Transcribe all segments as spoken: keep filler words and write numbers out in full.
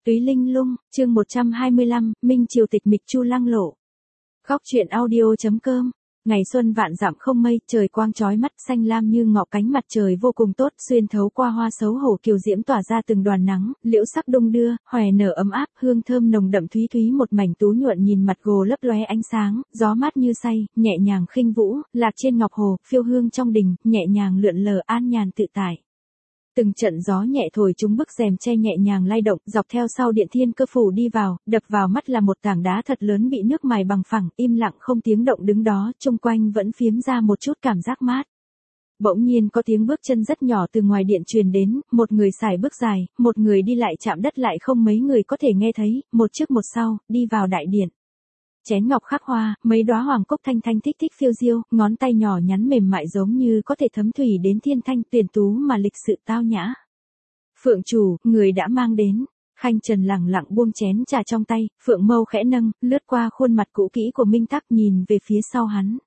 Túy Linh Lung, chương một trăm hai mươi lăm, Minh Triều tịch mịch Chu Lăng Lộ. Góc truyện audio.com. Ngày xuân vạn dặm không mây, trời quang chói mắt, xanh lam như ngọc, cánh mặt trời vô cùng tốt, xuyên thấu qua hoa xấu hổ kiều diễm tỏa ra từng đoàn nắng, liễu sắc đung đưa, hòe nở ấm áp, hương thơm nồng đậm thúy thúy, một mảnh tú nhuận nhìn mặt gồ lấp lóe ánh sáng, gió mát như say, nhẹ nhàng khinh vũ, lạc trên ngọc hồ, phiêu hương trong đình, nhẹ nhàng lượn lờ an nhàn tự tại. Từng trận gió nhẹ thổi chúng bức rèm che nhẹ nhàng lay động, dọc theo sau điện thiên cơ phủ đi vào, đập vào mắt là một tảng đá thật lớn bị nước mài bằng phẳng, im lặng không tiếng động đứng đó, chung quanh vẫn phiếm ra một chút cảm giác mát. Bỗng nhiên có tiếng bước chân rất nhỏ từ ngoài điện truyền đến, một người xài bước dài, một người đi lại chạm đất lại không mấy người có thể nghe thấy, một trước một sau, đi vào đại điện. Chén ngọc khắc hoa, mấy đóa hoàng cúc thanh thanh thích thích phiêu diêu, ngón tay nhỏ nhắn mềm mại giống như có thể thấm thủy đến thiên thanh, tuyển tú mà lịch sự tao nhã. Phượng chủ, người đã mang đến. Khanh Trần lẳng lặng buông chén trà trong tay, phượng mâu khẽ nâng, lướt qua khuôn mặt cũ kỹ của Minh Tắc nhìn về phía sau hắn.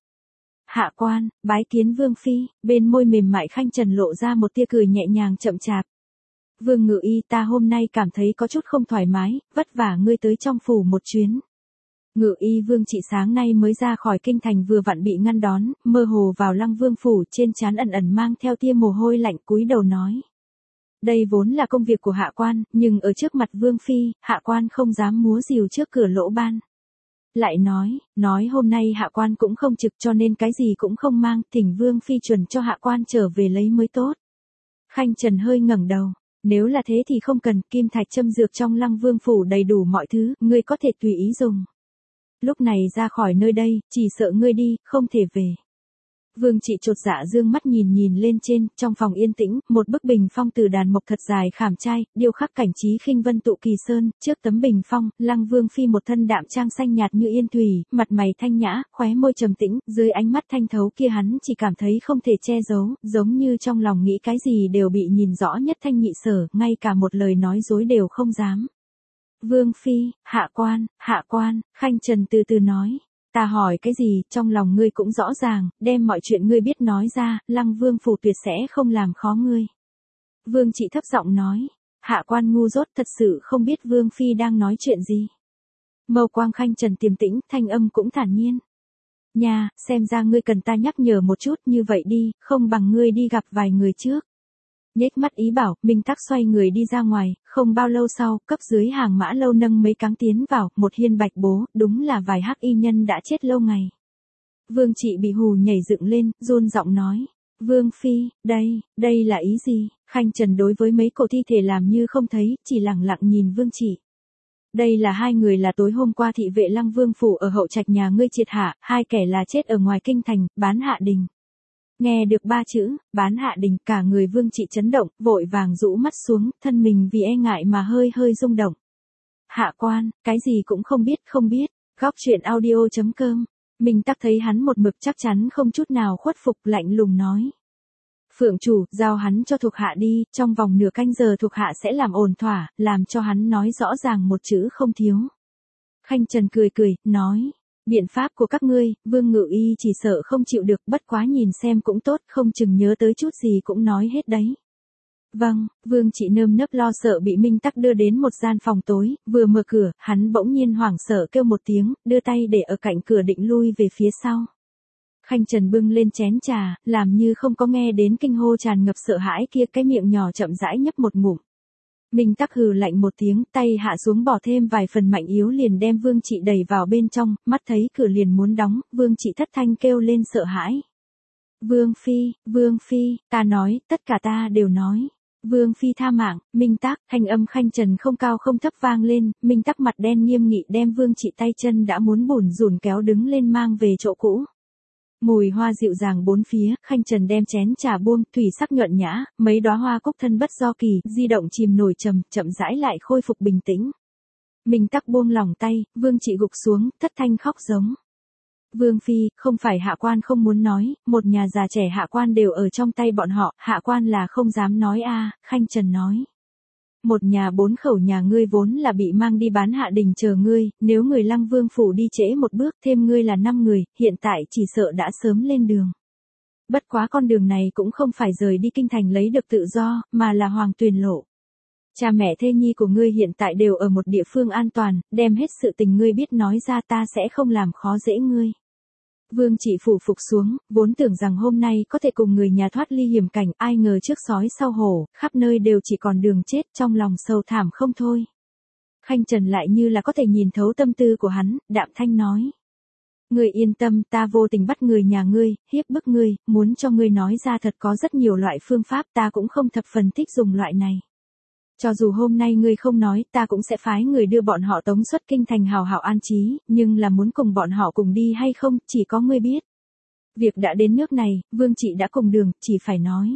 Hạ quan, bái kiến Vương phi, bên môi mềm mại Khanh Trần lộ ra một tia cười nhẹ nhàng chậm chạp. Vương Ngự Y, ta hôm nay cảm thấy có chút không thoải mái, vất vả ngươi tới trong phủ một chuyến. Ngự Y Vương Trị sáng nay mới ra khỏi kinh thành vừa vặn bị ngăn đón, mơ hồ vào Lăng Vương phủ, trên trán ẩn ẩn mang theo tia mồ hôi lạnh, cúi đầu nói. Đây vốn là công việc của hạ quan, nhưng ở trước mặt Vương phi, hạ quan không dám múa rìu trước cửa lỗ ban. Lại nói, nói hôm nay hạ quan cũng không trực cho nên cái gì cũng không mang, thỉnh Vương phi chuẩn cho hạ quan trở về lấy mới tốt. Khanh Trần hơi ngẩng đầu. Nếu là thế thì không cần, kim thạch châm dược trong Lăng Vương phủ đầy đủ mọi thứ, ngươi có thể tùy ý dùng. Lúc này ra khỏi nơi đây, chỉ sợ ngươi đi, không thể về. Vương Trị chột dạ dương mắt nhìn nhìn lên trên, trong phòng yên tĩnh, một bức bình phong từ đàn mộc thật dài khảm trai, điêu khắc cảnh trí khinh vân tụ kỳ sơn, trước tấm bình phong, Lăng Vương phi một thân đạm trang xanh nhạt như yên thủy, mặt mày thanh nhã, khóe môi trầm tĩnh, dưới ánh mắt thanh thấu kia hắn chỉ cảm thấy không thể che giấu, giống như trong lòng nghĩ cái gì đều bị nhìn rõ nhất thanh nhị sở, ngay cả một lời nói dối đều không dám. Vương phi, hạ quan, hạ quan, Khanh Trần từ từ nói. Ta hỏi cái gì, trong lòng ngươi cũng rõ ràng, đem mọi chuyện ngươi biết nói ra, Lăng Vương phủ tuyệt sẽ không làm khó ngươi. Vương Trị thấp giọng nói, hạ quan ngu dốt thật sự không biết Vương phi đang nói chuyện gì. Mâu quang Khanh Trần tiềm tĩnh, thanh âm cũng thản nhiên. Nha, xem ra ngươi cần ta nhắc nhở một chút, như vậy đi, không bằng ngươi đi gặp vài người trước. Nhếch mắt ý bảo, Minh Tắc xoay người đi ra ngoài, không bao lâu sau, cấp dưới hàng mã lâu nâng mấy cáng tiến vào, một hiên bạch bố, đúng là vài hắc y nhân đã chết lâu ngày. Vương Trị bị hù nhảy dựng lên, run giọng nói, Vương phi, đây, đây là ý gì? Khanh Trần đối với mấy cổ thi thể làm như không thấy, chỉ lặng lặng nhìn Vương Trị. Đây là hai người là tối hôm qua thị vệ Lăng Vương phủ ở hậu trạch nhà ngươi triệt hạ, hai kẻ là chết ở ngoài kinh thành, bán hạ đình. Nghe được ba chữ, bán hạ đình, cả người Vương Trị chấn động, vội vàng rũ mắt xuống, thân mình vì e ngại mà hơi hơi rung động. Hạ quan, cái gì cũng không biết, không biết, góc truyện audio.com, Minh Tắc thấy hắn một mực chắc chắn không chút nào khuất phục, lạnh lùng nói. Phượng chủ, giao hắn cho thuộc hạ đi, trong vòng nửa canh giờ thuộc hạ sẽ làm ổn thỏa, làm cho hắn nói rõ ràng một chữ không thiếu. Khanh Trần cười cười, nói. Biện pháp của các ngươi, Vương Ngự Y chỉ sợ không chịu được, bất quá nhìn xem cũng tốt, không chừng nhớ tới chút gì cũng nói hết đấy. Vâng, Vương Trị nơm nớp lo sợ bị Minh Tắc đưa đến một gian phòng tối, vừa mở cửa, hắn bỗng nhiên hoảng sợ kêu một tiếng, đưa tay để ở cạnh cửa định lui về phía sau. Khanh Trần bưng lên chén trà, làm như không có nghe đến kinh hô tràn ngập sợ hãi kia, cái miệng nhỏ chậm rãi nhấp một ngụm. Minh Tắc hừ lạnh một tiếng, tay hạ xuống bỏ thêm vài phần mạnh yếu liền đem Vương Trị đẩy vào bên trong, mắt thấy cửa liền muốn đóng, Vương Trị thất thanh kêu lên sợ hãi. Vương phi, Vương phi, ta nói, tất cả ta đều nói. Vương phi tha mạng, Minh Tắc, thanh âm Khanh Trần không cao không thấp vang lên, Minh Tắc mặt đen nghiêm nghị đem Vương Trị tay chân đã muốn bủn rủn kéo đứng lên mang về chỗ cũ. Mùi hoa dịu dàng bốn phía, Khanh Trần đem chén trà buông, thủy sắc nhuận nhã, mấy đóa hoa cúc thân bất do kỳ, di động chìm nổi trầm, chậm rãi lại khôi phục bình tĩnh. Minh Tắc buông lòng tay, Vương Trị gục xuống, thất thanh khóc giống. Vương phi, không phải hạ quan không muốn nói, một nhà già trẻ hạ quan đều ở trong tay bọn họ, hạ quan là không dám nói a, Khanh Trần nói. Một nhà bốn khẩu nhà ngươi vốn là bị mang đi bán hạ đình chờ ngươi, nếu người Lăng Vương phủ đi trễ một bước, thêm ngươi là năm người, hiện tại chỉ sợ đã sớm lên đường. Bất quá con đường này cũng không phải rời đi kinh thành lấy được tự do, mà là hoàng tuyền lộ. Cha mẹ thê nhi của ngươi hiện tại đều ở một địa phương an toàn, đem hết sự tình ngươi biết nói ra ta sẽ không làm khó dễ ngươi. Vương Trị phủ phục xuống, vốn tưởng rằng hôm nay có thể cùng người nhà thoát ly hiểm cảnh, ai ngờ trước sói sau hổ, khắp nơi đều chỉ còn đường chết, trong lòng sầu thảm không thôi. Khanh Trần lại như là có thể nhìn thấu tâm tư của hắn, đạm thanh nói. Ngươi yên tâm, ta vô tình bắt người nhà ngươi, hiếp bức ngươi, muốn cho ngươi nói ra thật có rất nhiều loại phương pháp, ta cũng không thập phần thích dùng loại này. Cho dù hôm nay ngươi không nói, ta cũng sẽ phái người đưa bọn họ tống xuất kinh thành hào hảo an trí, nhưng là muốn cùng bọn họ cùng đi hay không, chỉ có ngươi biết. Việc đã đến nước này, Vương Trị đã cùng đường, chỉ phải nói.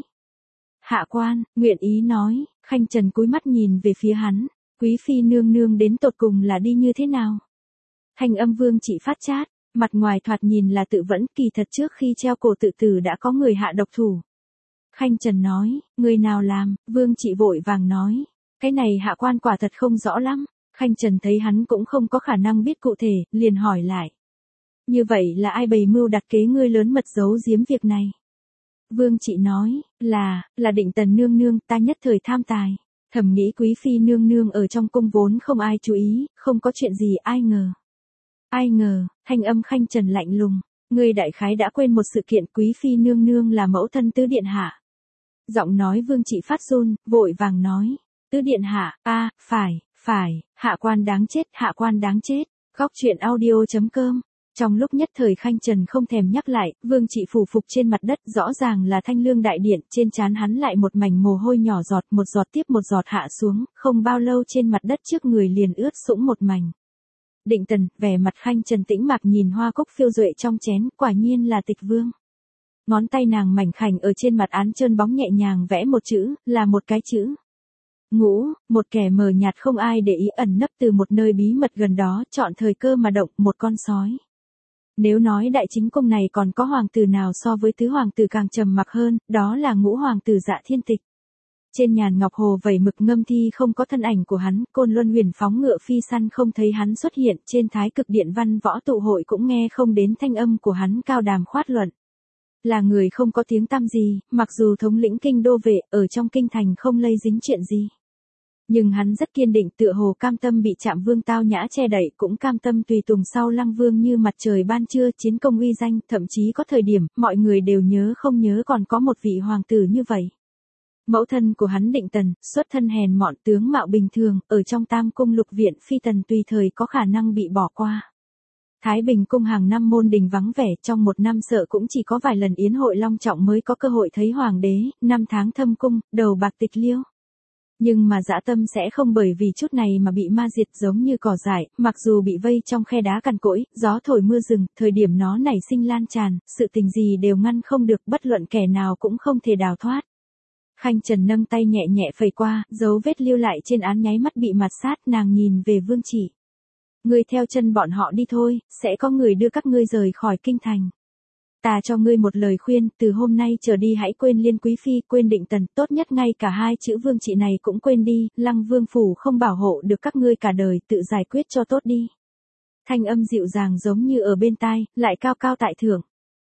Hạ quan, nguyện ý nói, Khanh Trần cúi mắt nhìn về phía hắn, quý phi nương nương đến tột cùng là đi như thế nào? Thanh âm Vương Trị phát chát, mặt ngoài thoạt nhìn là tự vẫn, kỳ thật trước khi treo cổ tự tử đã có người hạ độc thủ. Khanh Trần nói, người nào làm, Vương Trị vội vàng nói. Cái này hạ quan quả thật không rõ lắm, Khanh Trần thấy hắn cũng không có khả năng biết cụ thể, liền hỏi lại. Như vậy là ai bày mưu đặt kế ngươi lớn mật giấu giếm việc này? Vương Trị nói, là, là Định Tần nương nương, ta nhất thời tham tài. Thầm nghĩ quý phi nương nương ở trong cung vốn không ai chú ý, không có chuyện gì ai ngờ. Ai ngờ, thanh âm Khanh Trần lạnh lùng, ngươi đại khái đã quên một sự kiện quý phi nương nương là mẫu thân tứ điện hạ. Giọng nói Vương Trị phát run, vội vàng nói. Tứ điện hạ, a, phải, phải, hạ quan đáng chết, hạ quan đáng chết. Góc truyện audio chấm com. Trong lúc nhất thời Khanh Trần không thèm nhắc lại, Vương Trị phủ phục trên mặt đất, rõ ràng là Thanh Lương đại điện, trên trán hắn lại một mảnh mồ hôi nhỏ giọt, một giọt tiếp một giọt hạ xuống, không bao lâu trên mặt đất trước người liền ướt sũng một mảnh. Định Tần, vẻ mặt Khanh Trần tĩnh mạc nhìn hoa cúc phiêu duệ trong chén, quả nhiên là Tịch Vương. Ngón tay nàng mảnh khảnh ở trên mặt án trơn bóng nhẹ nhàng vẽ một chữ, là một cái chữ. Ngũ, một kẻ mờ nhạt không ai để ý ẩn nấp từ một nơi bí mật gần đó, chọn thời cơ mà động, một con sói. Nếu nói đại chính cung này còn có hoàng tử nào so với tứ hoàng tử càng trầm mặc hơn, đó là Ngũ hoàng tử Dạ Thiên Tịch. Trên nhàn ngọc hồ vẩy mực ngâm thi không có thân ảnh của hắn, Côn Luân Huyền phóng ngựa phi săn không thấy hắn xuất hiện, trên Thái Cực Điện văn võ tụ hội cũng nghe không đến thanh âm của hắn cao đàm khoát luận. Là người không có tiếng tăm gì, mặc dù thống lĩnh kinh đô vệ, ở trong kinh thành không lây dính chuyện gì. Nhưng hắn rất kiên định, tựa hồ cam tâm bị Trạm Vương Tao Nhã che đậy, cũng cam tâm tùy tùng sau Lăng Vương như mặt trời ban trưa, chiến công uy danh, thậm chí có thời điểm, mọi người đều nhớ không nhớ còn có một vị hoàng tử như vậy. Mẫu thân của hắn Định Tần, xuất thân hèn mọn tướng mạo bình thường, ở trong Tam cung lục viện phi tần tùy thời có khả năng bị bỏ qua. Thái Bình cung hàng năm môn đình vắng vẻ, trong một năm sợ cũng chỉ có vài lần yến hội long trọng mới có cơ hội thấy hoàng đế, năm tháng thâm cung, đầu bạc tịch liêu. Nhưng mà dã tâm sẽ không bởi vì chút này mà bị ma diệt, giống như cỏ dại, mặc dù bị vây trong khe đá cằn cỗi, gió thổi mưa rừng, thời điểm nó nảy sinh lan tràn, sự tình gì đều ngăn không được, bất luận kẻ nào cũng không thể đào thoát. Khanh Trần nâng tay nhẹ nhẹ phẩy qua, dấu vết lưu lại trên án nháy mắt bị mạt sát, nàng nhìn về Vương Trị. Ngươi theo chân bọn họ đi thôi, sẽ có người đưa các ngươi rời khỏi kinh thành. Ta cho ngươi một lời khuyên, từ hôm nay trở đi hãy quên Liên Quý Phi, quên Định Tần, tốt nhất ngay cả hai chữ Vương Trị này cũng quên đi, Lăng Vương phủ không bảo hộ được các ngươi cả đời, tự giải quyết cho tốt đi. Thanh âm dịu dàng giống như ở bên tai, lại cao cao tại thượng.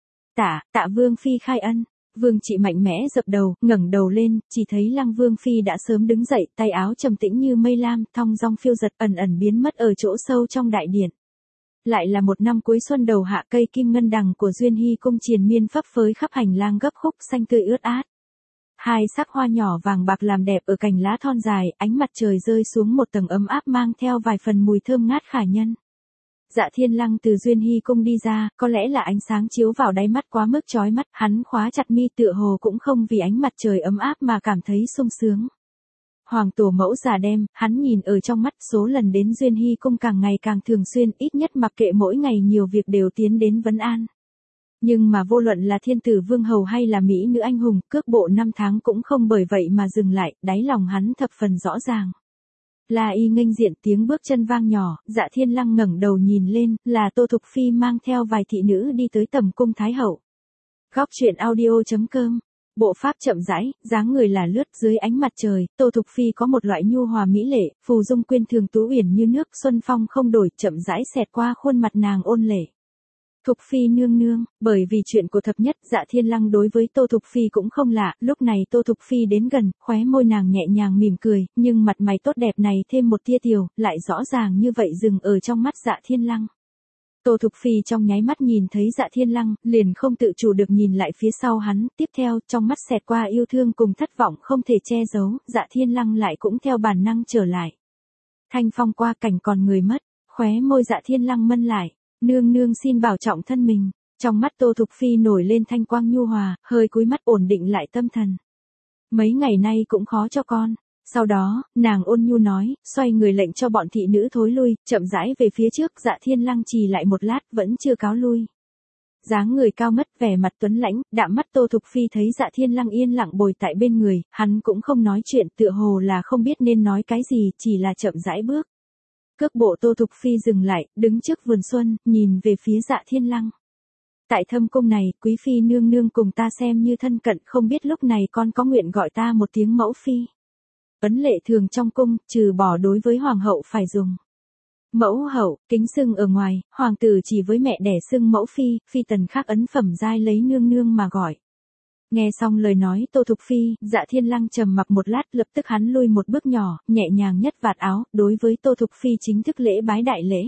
Tạ, tạ Vương Phi khai ân. Vương Trị mạnh mẽ dập đầu, ngẩng đầu lên, chỉ thấy Lăng Vương Phi đã sớm đứng dậy, tay áo trầm tĩnh như mây lam, thong dong phiêu giật ẩn ẩn biến mất ở chỗ sâu trong đại điện. Lại là một năm cuối xuân đầu hạ, cây kim ngân đằng của Duyên Hy cung triền miên phấp phới khắp hành lang gấp khúc xanh tươi ướt át. Hai sắc hoa nhỏ vàng bạc làm đẹp ở cành lá thon dài, ánh mặt trời rơi xuống một tầng ấm áp mang theo vài phần mùi thơm ngát khả nhân. Dạ Thiên Lăng từ Duyên Hy cung đi ra, có lẽ là ánh sáng chiếu vào đáy mắt quá mức chói mắt, hắn khóa chặt mi tựa hồ cũng không vì ánh mặt trời ấm áp mà cảm thấy sung sướng. Hoàng tổ mẫu già đem, hắn nhìn ở trong mắt, số lần đến Duyên Hy cung càng ngày càng thường xuyên, ít nhất mặc kệ mỗi ngày nhiều việc đều tiến đến vấn an. Nhưng mà vô luận là thiên tử vương hầu hay là mỹ nữ anh hùng, cước bộ năm tháng cũng không bởi vậy mà dừng lại, đáy lòng hắn thập phần rõ ràng. La y nghênh diện, tiếng bước chân vang nhỏ, Dạ Thiên Lăng ngẩng đầu nhìn lên, là Tô Thục Phi mang theo vài thị nữ đi tới tầm cung Thái hậu. Góc truyện audio chấm com. Bộ pháp chậm rãi, dáng người là lướt dưới ánh mặt trời, Tô Thục Phi có một loại nhu hòa mỹ lệ, phù dung quyên thường tú uyển như nước, xuân phong không đổi, chậm rãi xẹt qua khuôn mặt nàng ôn lệ. Thục Phi nương nương, bởi vì chuyện của thập nhất, Dạ Thiên Lăng đối với Tô Thục Phi cũng không lạ, lúc này Tô Thục Phi đến gần, khóe môi nàng nhẹ nhàng mỉm cười, nhưng mặt mày tốt đẹp này thêm một tia tiều, lại rõ ràng như vậy dừng ở trong mắt Dạ Thiên Lăng. Tô Thục Phi trong nháy mắt nhìn thấy Dạ Thiên Lăng, liền không tự chủ được nhìn lại phía sau hắn, tiếp theo, trong mắt xẹt qua yêu thương cùng thất vọng không thể che giấu, Dạ Thiên Lăng lại cũng theo bản năng trở lại. Thanh phong qua cảnh còn người mất, khóe môi Dạ Thiên Lăng mân lại, nương nương xin bảo trọng thân mình. Trong mắt Tô Thục Phi nổi lên thanh quang nhu hòa, hơi cúi mắt ổn định lại tâm thần. Mấy ngày nay cũng khó cho con. Sau đó, nàng ôn nhu nói, xoay người lệnh cho bọn thị nữ thối lui, chậm rãi về phía trước. Dạ Thiên Lăng trì lại một lát vẫn chưa cáo lui. Dáng người cao mất, vẻ mặt tuấn lãnh, đạm mắt Tô Thục Phi thấy Dạ Thiên Lăng yên lặng bồi tại bên người, hắn cũng không nói chuyện, tựa hồ là không biết nên nói cái gì, chỉ là chậm rãi bước. Cước bộ Tô Thục Phi dừng lại, đứng trước vườn xuân, nhìn về phía Dạ Thiên Lăng. Tại thâm cung này, quý phi nương nương cùng ta xem như thân cận, không biết lúc này con có nguyện gọi ta một tiếng mẫu phi. Ấn lệ thường trong cung, trừ bỏ đối với hoàng hậu phải dùng mẫu hậu, kính xưng ở ngoài, hoàng tử chỉ với mẹ đẻ xưng mẫu phi, phi tần khác ấn phẩm giai lấy nương nương mà gọi. Nghe xong lời nói Tô Thục Phi, Dạ Thiên Lăng trầm mặc một lát, lập tức hắn lui một bước nhỏ, nhẹ nhàng nhất vạt áo, đối với Tô Thục Phi chính thức lễ bái đại lễ.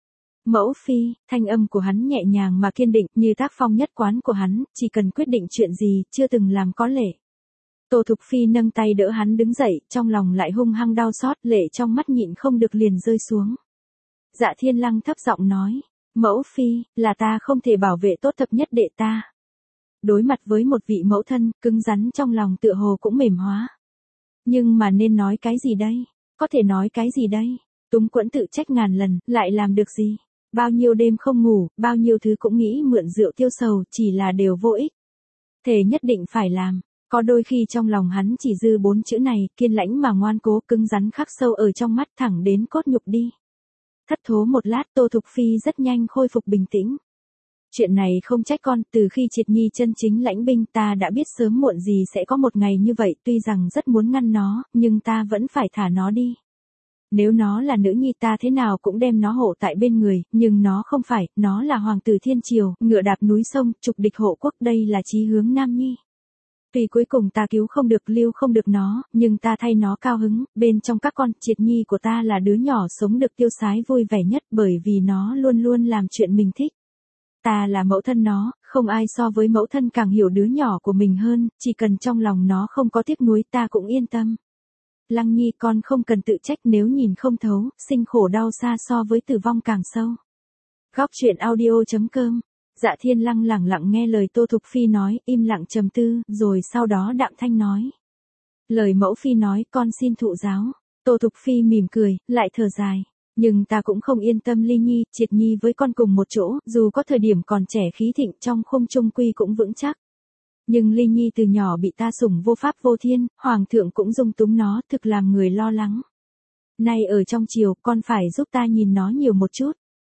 Mẫu phi, thanh âm của hắn nhẹ nhàng mà kiên định, như tác phong nhất quán của hắn, chỉ cần quyết định chuyện gì, chưa từng làm có lệ. Tô Thục Phi nâng tay đỡ hắn đứng dậy, trong lòng lại hung hăng đau xót, lệ trong mắt nhịn không được liền rơi xuống. Dạ Thiên Lăng thấp giọng nói, mẫu phi, là ta không thể bảo vệ tốt thập nhất đệ ta. Đối mặt với một vị mẫu thân, cứng rắn trong lòng tựa hồ cũng mềm hóa. Nhưng mà nên nói cái gì đây? Có thể nói cái gì đây? Túng quẫn tự trách ngàn lần, lại làm được gì? Bao nhiêu đêm không ngủ, bao nhiêu thứ cũng nghĩ mượn rượu tiêu sầu, chỉ là đều vô ích. Thề nhất định phải làm. Có đôi khi trong lòng hắn chỉ dư bốn chữ này, kiên lãnh mà ngoan cố, cứng rắn khắc sâu ở trong mắt, thẳng đến cốt nhục đi. Thất thố một lát, Tô Thục Phi rất nhanh khôi phục bình tĩnh. Chuyện này không trách con, từ khi Triệt Nhi chân chính lãnh binh ta đã biết sớm muộn gì sẽ có một ngày như vậy, tuy rằng rất muốn ngăn nó, nhưng ta vẫn phải thả nó đi. Nếu nó là nữ nhi ta thế nào cũng đem nó hộ tại bên người, nhưng nó không phải, nó là hoàng tử thiên triều, ngựa đạp núi sông, trục địch hộ quốc, đây là chí hướng nam nhi. Tuy cuối cùng ta cứu không được lưu không được nó, nhưng ta thay nó cao hứng, bên trong các con, Triệt Nhi của ta là đứa nhỏ sống được tiêu sái vui vẻ nhất bởi vì nó luôn luôn làm chuyện mình thích. Ta là mẫu thân nó, không ai so với mẫu thân càng hiểu đứa nhỏ của mình hơn, chỉ cần trong lòng nó không có tiếc nuối ta cũng yên tâm. Lăng Nhi con không cần tự trách nếu nhìn không thấu, sinh khổ đau xa so với tử vong càng sâu. Góc truyện audio chấm com. Dạ Thiên Lăng lẳng lặng nghe lời Tô Thục Phi nói, im lặng trầm tư, rồi sau đó đạm thanh nói. Lời mẫu phi nói, con xin thụ giáo. Tô Thục Phi mỉm cười, lại thở dài. Nhưng ta cũng không yên tâm Ly Nhi, Triệt Nhi với con cùng một chỗ, dù có thời điểm còn trẻ khí thịnh trong khung trung quy cũng vững chắc. Nhưng Ly Nhi từ nhỏ bị ta sủng vô pháp vô thiên, hoàng thượng cũng dung túng nó, thực làm người lo lắng. Nay ở trong triều, con phải giúp ta nhìn nó nhiều một chút.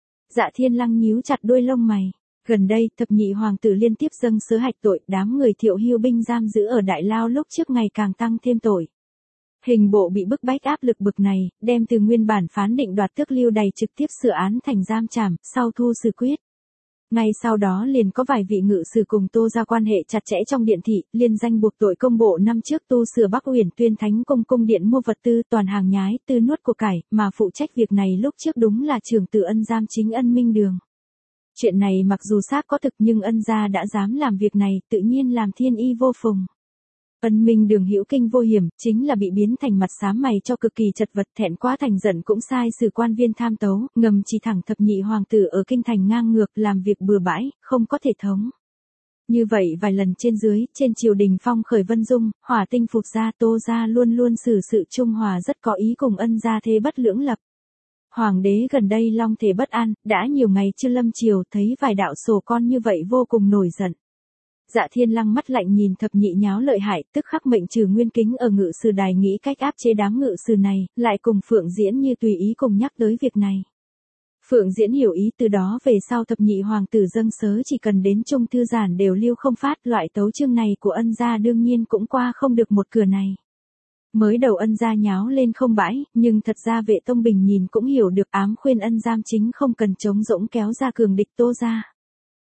Dạ Thiên Lăng nhíu chặt đuôi lông mày. Gần đây, thập nhị hoàng tử liên tiếp dâng sớ hạch tội, đám người Thiệu Hưu binh giam giữ ở Đại Lao lúc trước ngày càng tăng thêm tội. Hình bộ bị bức bách áp lực bực này, đem từ nguyên bản phán định đoạt tước lưu đày trực tiếp sửa án thành giam trảm, sau thu xử quyết. Ngay sau đó liền có vài vị ngự sử cùng Tô ra quan hệ chặt chẽ trong điện thị, liên danh buộc tội công bộ năm trước tu sửa Bắc Uyển Tuyên Thánh Cung cung điện mua vật tư toàn hàng nhái, tư nuốt của cải, mà phụ trách việc này lúc trước đúng là trưởng tử Ân Giam chính Ân Minh Đường. Chuyện này mặc dù xác có thực nhưng Ân gia đã dám làm việc này, tự nhiên làm thiên y vô phùng. Ân Minh Đường hữu kinh vô hiểm, chính là bị biến thành mặt xám mày cho cực kỳ chật vật, thẹn quá thành giận cũng sai xử quan viên tham tấu, ngầm chỉ thẳng thập nhị hoàng tử ở kinh thành ngang ngược, làm việc bừa bãi, không có thể thống. Như vậy vài lần trên dưới, trên triều đình phong khởi Vân Dung, Hỏa Tinh Phục gia, Tô gia luôn luôn xử sự trung hòa rất có ý cùng Ân gia thế bất lưỡng lập. Hoàng đế gần đây long thể bất an, đã nhiều ngày chưa lâm triều, thấy vài đạo sổ con như vậy vô cùng nổi giận. Dạ Thiên Lăng mắt lạnh nhìn thập nhị nháo lợi hại, tức khắc mệnh trừ Nguyên Kính ở ngự sử đài nghĩ cách áp chế đám ngự sử này, lại cùng Phượng Diễn như tùy ý cùng nhắc tới việc này. Phượng Diễn hiểu ý, từ đó về sau thập nhị hoàng tử dâng sớ chỉ cần đến trung thư giản đều lưu không phát, loại tấu chương này của Ân gia đương nhiên cũng qua không được một cửa này. Mới đầu Ân gia nháo lên không bãi, nhưng thật ra Vệ Tông Bình nhìn cũng hiểu được, ám khuyên Ân Giam chính không cần chống rỗng kéo ra cường địch Tô gia.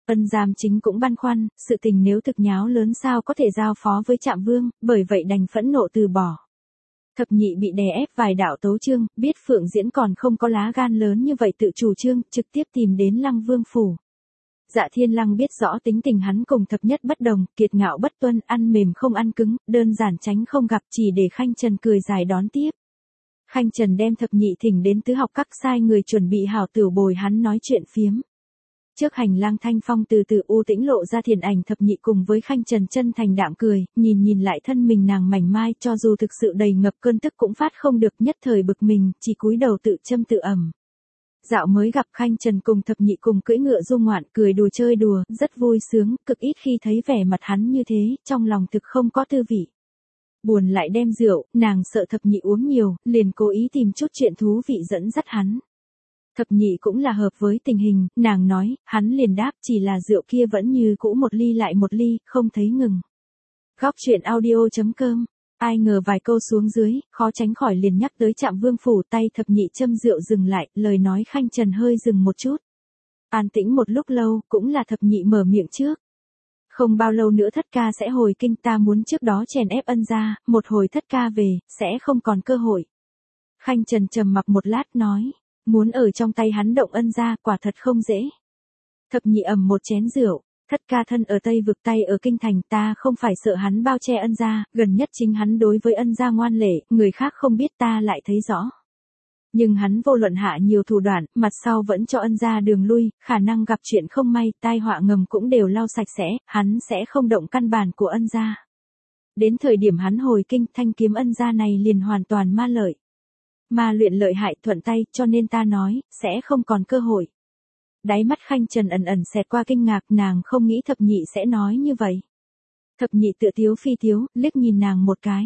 Ân Giam Chính cũng băn khoăn, sự tình nếu thực nháo lớn sao có thể giao phó với Trạm Vương, bởi vậy đành phẫn nộ từ bỏ. Thập nhị bị đè ép vài đạo tấu chương, biết Phượng Diễn còn không có lá gan lớn như vậy tự chủ trương, trực tiếp tìm đến Lăng Vương phủ. Dạ Thiên Lăng biết rõ tính tình hắn cùng thập nhất bất đồng, kiệt ngạo bất tuân, ăn mềm không ăn cứng, đơn giản tránh không gặp, chỉ để Khanh Trần cười dài đón tiếp. Khanh Trần đem thập nhị thỉnh đến tứ học các, sai người chuẩn bị hảo tửu bồi hắn nói chuyện phiếm. Trước hành lang thanh phong từ từ u tĩnh lộ ra thiền ảnh thập nhị cùng với Khanh Trần chân thành đạm cười, nhìn nhìn lại thân mình nàng mảnh mai, cho dù thực sự đầy ngập cơn tức cũng phát không được, nhất thời bực mình, chỉ cúi đầu tự châm tự ẩm. Dạo mới gặp Khanh Trần cùng thập nhị cùng cưỡi ngựa du ngoạn, cười đùa chơi đùa, rất vui sướng, cực ít khi thấy vẻ mặt hắn như thế, trong lòng thực không có tư vị. Buồn lại đem rượu, nàng sợ thập nhị uống nhiều, liền cố ý tìm chút chuyện thú vị dẫn dắt hắn. Thập nhị cũng là hợp với tình hình, nàng nói, hắn liền đáp, chỉ là rượu kia vẫn như cũ một ly lại một ly, không thấy ngừng. Góc truyện audio chấm com. Ai ngờ vài câu xuống dưới, khó tránh khỏi liền nhắc tới Trạm Vương phủ, tay thập nhị châm rượu dừng lại, lời nói Khanh Trần hơi dừng một chút. An tĩnh một lúc lâu, cũng là thập nhị mở miệng trước. Không bao lâu nữa thất ca sẽ hồi kinh, ta muốn trước đó chèn ép Ân gia, một hồi thất ca về, sẽ không còn cơ hội. Khanh Trần trầm mặc một lát nói, muốn ở trong tay hắn động Ân gia, quả thật không dễ. Thập nhị ầm một chén rượu, thất ca thân ở Tây vực, tay ở kinh thành, ta không phải sợ hắn bao che Ân gia, gần nhất chính hắn đối với Ân gia ngoan lệ, người khác không biết ta lại thấy rõ. Nhưng hắn vô luận hạ nhiều thủ đoạn, mặt sau vẫn cho Ân gia đường lui, khả năng gặp chuyện không may, tai họa ngầm cũng đều lau sạch sẽ, hắn sẽ không động căn bản của Ân gia. Đến thời điểm hắn hồi kinh, thanh kiếm Ân gia này liền hoàn toàn ma lợi. Ma luyện lợi hại thuận tay, cho nên ta nói, sẽ không còn cơ hội. Đáy mắt Khanh Trần ẩn ẩn xẹt qua kinh ngạc, nàng không nghĩ thập nhị sẽ nói như vậy. Thập nhị tựa tiếu phi tiếu, liếc nhìn nàng một cái.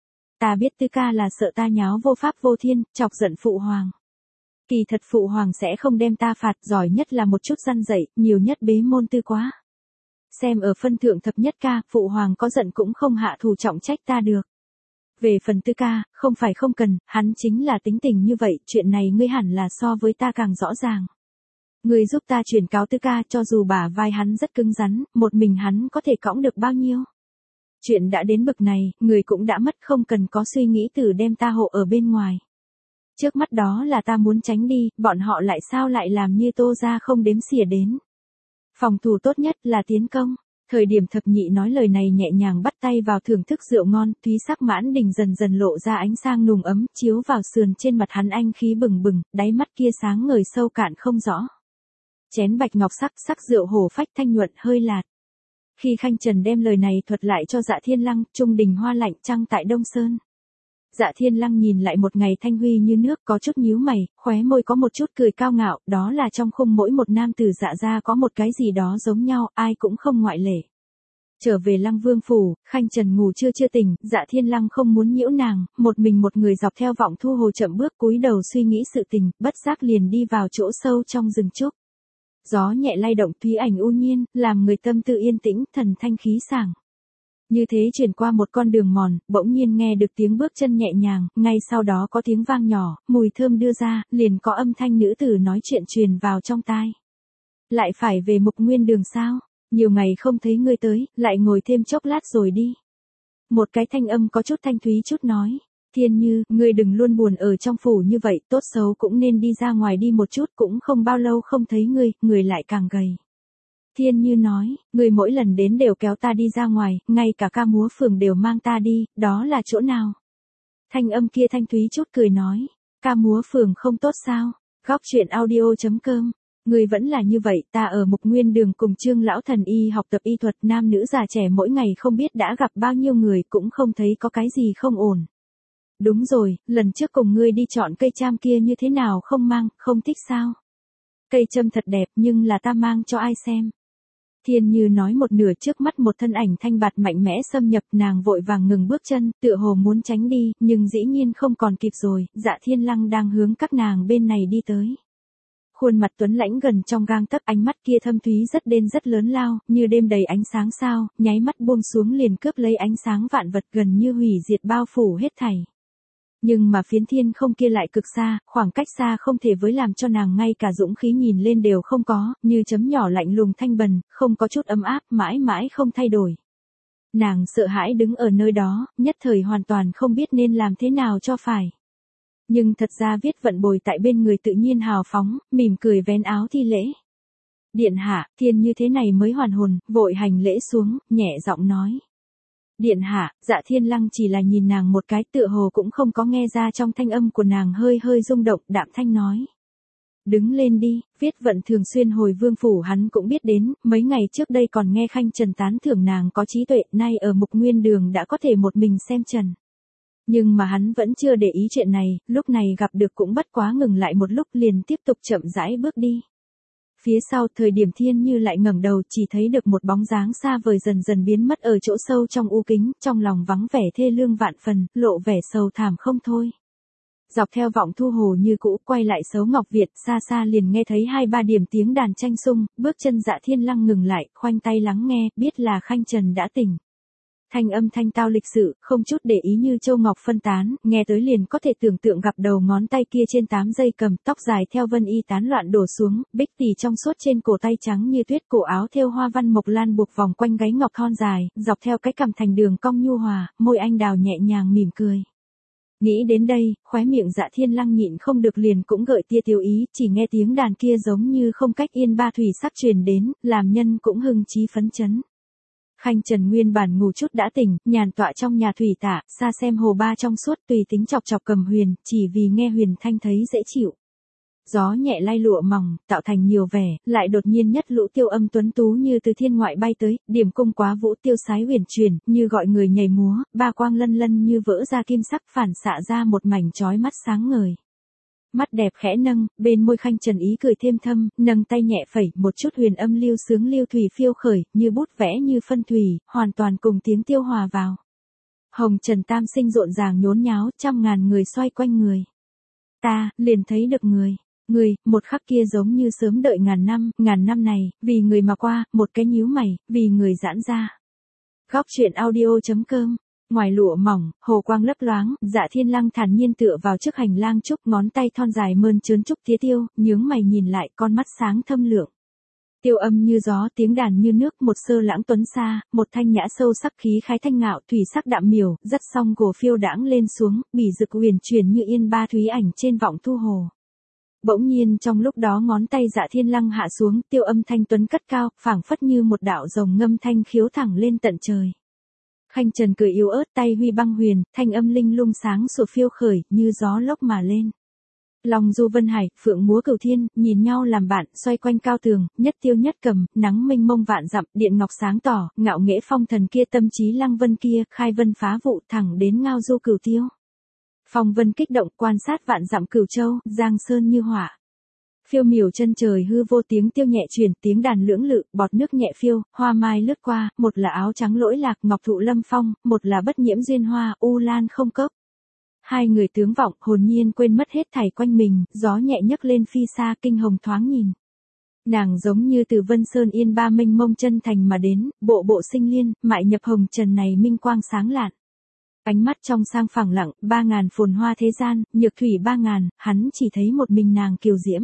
Ta biết tứ ca là sợ ta nháo vô pháp vô thiên, chọc giận phụ hoàng. Kỳ thật phụ hoàng sẽ không đem ta phạt, giỏi nhất là một chút răn dạy, nhiều nhất bế môn tư quá. Xem ở phân thượng thập nhất ca, phụ hoàng có giận cũng không hạ thủ trọng trách ta được. Về phần tứ ca, không phải không cần, hắn chính là tính tình như vậy, chuyện này ngươi hẳn là so với ta càng rõ ràng. Ngươi giúp ta truyền cáo tứ ca, cho dù bả vai hắn rất cứng rắn, một mình hắn có thể cõng được bao nhiêu. Chuyện đã đến bực này, người cũng đã mất, không cần có suy nghĩ từ đem ta hộ ở bên ngoài. Trước mắt đó là ta muốn tránh đi, bọn họ lại sao lại làm như Tô gia không đếm xỉa đến. Phòng thủ tốt nhất là tiến công. Thời điểm thập nhị nói lời này nhẹ nhàng bắt tay vào thưởng thức rượu ngon, thúy sắc mãn đình dần dần lộ ra ánh sang nùng ấm, chiếu vào sườn trên mặt hắn anh khí bừng bừng, đáy mắt kia sáng ngời sâu cạn không rõ. Chén bạch ngọc sắc, sắc rượu hổ phách thanh nhuận hơi lạt. Khi Khanh Trần đem lời này thuật lại cho Dạ Thiên Lăng, trung đình hoa lạnh trăng tại Đông Sơn. Dạ Thiên Lăng nhìn lại một ngày thanh huy như nước, có chút nhíu mày, khóe môi có một chút cười cao ngạo, đó là trong khung mỗi một nam tử Dạ gia có một cái gì đó giống nhau, ai cũng không ngoại lệ. Trở về Lăng Vương phủ, Khanh Trần ngủ chưa chưa tỉnh, Dạ Thiên Lăng không muốn nhiễu nàng, một mình một người dọc theo vọng thu hồ chậm bước cúi đầu suy nghĩ sự tình, bất giác liền đi vào chỗ sâu trong rừng trúc. Gió nhẹ lay động thúy ảnh u nhiên, làm người tâm tư yên tĩnh, thần thanh khí sảng. Như thế chuyển qua một con đường mòn, bỗng nhiên nghe được tiếng bước chân nhẹ nhàng, ngay sau đó có tiếng vang nhỏ, mùi thơm đưa ra, liền có âm thanh nữ tử nói chuyện truyền vào trong tai. Lại phải về Mục Nguyên đường sao? Nhiều ngày không thấy ngươi tới, lại ngồi thêm chốc lát rồi đi. Một cái thanh âm có chút thanh thúy chút nói. Thiên Như, ngươi đừng luôn buồn ở trong phủ như vậy, tốt xấu cũng nên đi ra ngoài đi một chút, cũng không bao lâu không thấy ngươi, người lại càng gầy. Thiên Như nói, ngươi mỗi lần đến đều kéo ta đi ra ngoài, ngay cả ca múa phường đều mang ta đi, đó là chỗ nào? Thanh âm kia thanh thúy chút cười nói, ca múa phường không tốt sao? Góc truyện audio chấm com. Ngươi vẫn là như vậy, ta ở Mục Nguyên đường cùng Trương lão thần y học tập y thuật, nam nữ già trẻ mỗi ngày không biết đã gặp bao nhiêu người, cũng không thấy có cái gì không ổn. Đúng rồi, lần trước cùng ngươi đi chọn cây cham kia như thế nào không mang, không thích sao? Cây châm thật đẹp nhưng là ta mang cho ai xem? Thiên Như nói một nửa, trước mắt một thân ảnh thanh bạt mạnh mẽ xâm nhập, nàng vội vàng ngừng bước chân, tựa hồ muốn tránh đi, nhưng dĩ nhiên không còn kịp rồi, Dạ Thiên Lăng đang hướng các nàng bên này đi tới. Khuôn mặt tuấn lãnh gần trong gang tấc, ánh mắt kia thâm thúy rất đen rất lớn lao, như đêm đầy ánh sáng sao, nháy mắt buông xuống liền cướp lấy ánh sáng vạn vật, gần như hủy diệt bao phủ hết thảy. Nhưng mà phiến thiên không kia lại cực xa, khoảng cách xa không thể với làm cho nàng ngay cả dũng khí nhìn lên đều không có, như chấm nhỏ lạnh lùng thanh bần, không có chút ấm áp, mãi mãi không thay đổi. Nàng sợ hãi đứng ở nơi đó, nhất thời hoàn toàn không biết nên làm thế nào cho phải. Nhưng thật ra Viết Vận bồi tại bên người tự nhiên hào phóng, mỉm cười vén áo thi lễ. Điện hạ, thiên như thế này mới hoàn hồn, vội hành lễ xuống, nhẹ giọng nói. Điện hạ, Dạ Thiên Lăng chỉ là nhìn nàng một cái, tựa hồ cũng không có nghe ra trong thanh âm của nàng hơi hơi rung động, đạm thanh nói. Đứng lên đi, Viết Vận thường xuyên hồi vương phủ hắn cũng biết đến, mấy ngày trước đây còn nghe Khanh Trần tán thưởng nàng có trí tuệ, nay ở Mục Nguyên Đường đã có thể một mình xem trần. Nhưng mà hắn vẫn chưa để ý chuyện này, lúc này gặp được cũng bất quá ngừng lại một lúc liền tiếp tục chậm rãi bước đi. Phía sau thời điểm Thiên Như lại ngẩng đầu chỉ thấy được một bóng dáng xa vời dần dần biến mất ở chỗ sâu trong u kính, trong lòng vắng vẻ thê lương vạn phần, lộ vẻ sầu thảm không thôi. Dọc theo vọng thu hồ như cũ quay lại Sấu Ngọc Việt, xa xa liền nghe thấy hai ba điểm tiếng đàn tranh xung, bước chân Dạ Thiên Lăng ngừng lại, khoanh tay lắng nghe, biết là Khanh Trần đã tỉnh. Thanh âm thanh tao lịch sự, không chút để ý như châu ngọc phân tán, nghe tới liền có thể tưởng tượng gặp đầu ngón tay kia trên tám dây cầm, tóc dài theo vân y tán loạn đổ xuống, bích tỉ trong suốt trên cổ tay trắng như tuyết, cổ áo thêu hoa văn mộc lan buộc vòng quanh gáy ngọc thon dài, dọc theo cái cằm thành đường cong nhu hòa, môi anh đào nhẹ nhàng mỉm cười. Nghĩ đến đây, khóe miệng Dạ Thiên Lăng nhịn không được liền cũng gợi tia tiêu ý, chỉ nghe tiếng đàn kia giống như không cách yên ba thủy sắc truyền đến, làm nhân cũng hưng chí phấn chấn. Khanh Trần nguyên bản ngủ chút đã tỉnh, nhàn tọa trong nhà thủy tạ, xa xem hồ ba trong suốt tùy tính chọc chọc cầm huyền, chỉ vì nghe huyền thanh thấy dễ chịu. Gió nhẹ lay lụa mỏng, tạo thành nhiều vẻ, lại đột nhiên nhất lũ tiêu âm tuấn tú như từ thiên ngoại bay tới, điểm cung quá vũ tiêu sái huyền truyền, như gọi người nhảy múa, ba quang lân lân như vỡ ra kim sắc phản xạ ra một mảnh chói mắt sáng ngời. Mắt đẹp khẽ nâng, bên môi Khanh Trần ý cười thêm thâm, nâng tay nhẹ phẩy, một chút huyền âm lưu sướng lưu thủy phiêu khởi, như bút vẽ như phân thủy, hoàn toàn cùng tiếng tiêu hòa vào. Hồng trần tam sinh rộn ràng nhốn nháo, trăm ngàn người xoay quanh người. Ta, liền thấy được người. Người, một khắc kia giống như sớm đợi ngàn năm, ngàn năm này, vì người mà qua, một cái nhíu mày, vì người giãn ra. Góc truyện audio chấm com. Ngoài lụa mỏng, hồ quang lấp loáng, Dạ Thiên Lăng thản nhiên tựa vào trước hành lang trúc, ngón tay thon dài mơn trớn trúc tía tiêu, nhướng mày nhìn lại, con mắt sáng thâm lượng. Tiêu âm như gió, tiếng đàn như nước, một sơ lãng tuấn xa, một thanh nhã sâu sắc khí khái thanh ngạo, thủy sắc đạm miều, rất song cổ phiêu đãng lên xuống, bỉ dực huyền truyền như yên ba thúy ảnh trên vọng thu hồ. Bỗng nhiên trong lúc đó ngón tay Dạ Thiên Lăng hạ xuống, tiêu âm thanh tuấn cất cao, phảng phất như một đạo rồng ngâm thanh khiếu thẳng lên tận trời. Khanh Trần cười yếu ớt, tay huy băng huyền, thanh âm linh lung sáng sủa phiêu khởi, như gió lốc mà lên. Lòng du vân hải, phượng múa cửu thiên, nhìn nhau làm bạn, xoay quanh cao tường, nhất tiêu nhất cầm, nắng mênh mông vạn dặm, điện ngọc sáng tỏ, ngạo nghễ phong thần kia tâm trí lăng vân kia, khai vân phá vụ thẳng đến ngao du cửu tiêu. Phong vân kích động, quan sát vạn dặm cửu châu, giang sơn như hỏa. Phiêu miểu chân trời hư vô tiếng tiêu nhẹ truyền, tiếng đàn lưỡng lự, bọt nước nhẹ phiêu, hoa mai lướt qua, một là áo trắng lỗi lạc ngọc thụ lâm phong, một là bất nhiễm duyên hoa, u lan không cốc. Hai người tướng vọng, hồn nhiên quên mất hết thảy quanh mình, gió nhẹ nhấc lên phi xa, kinh hồng thoáng nhìn. Nàng giống như từ Vân Sơn yên ba mênh mông chân thành mà đến, bộ bộ sinh liên, mại nhập hồng trần này minh quang sáng lạn. Ánh mắt trong sang phẳng lặng, ba ngàn phồn hoa thế gian, nhược thủy ba ngàn, hắn chỉ thấy một mình nàng kiều diễm.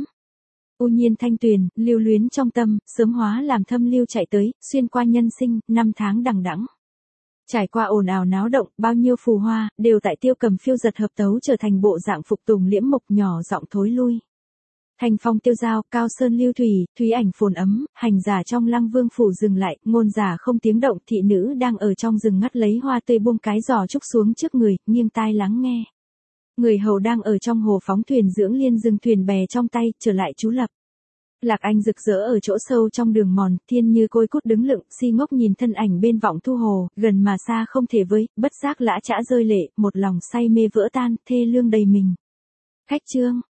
U nhiên thanh tuyền, lưu luyến trong tâm, sớm hóa làm thâm lưu chạy tới, xuyên qua nhân sinh, năm tháng đằng đẵng. Trải qua ồn ào náo động, bao nhiêu phù hoa, đều tại tiêu cầm phiêu giật hợp tấu trở thành bộ dạng phục tùng liễm mộc nhỏ giọng thối lui. Thành phong tiêu giao, cao sơn lưu thủy, thúy ảnh phồn ấm, hành giả trong lăng vương phủ dừng lại, ngôn giả không tiếng động, thị nữ đang ở trong rừng ngắt lấy hoa tươi buông cái giỏ trúc xuống trước người, nghiêng tai lắng nghe. Người hầu đang ở trong hồ phóng thuyền dưỡng liên dừng thuyền bè trong tay, trở lại trú lập. Lạc Anh rực rỡ ở chỗ sâu trong đường mòn, Thiên Như côi cút đứng lựng, si ngốc nhìn thân ảnh bên vọng thu hồ, gần mà xa không thể với, bất giác lã chã rơi lệ, một lòng say mê vỡ tan, thê lương đầy mình. Khách chương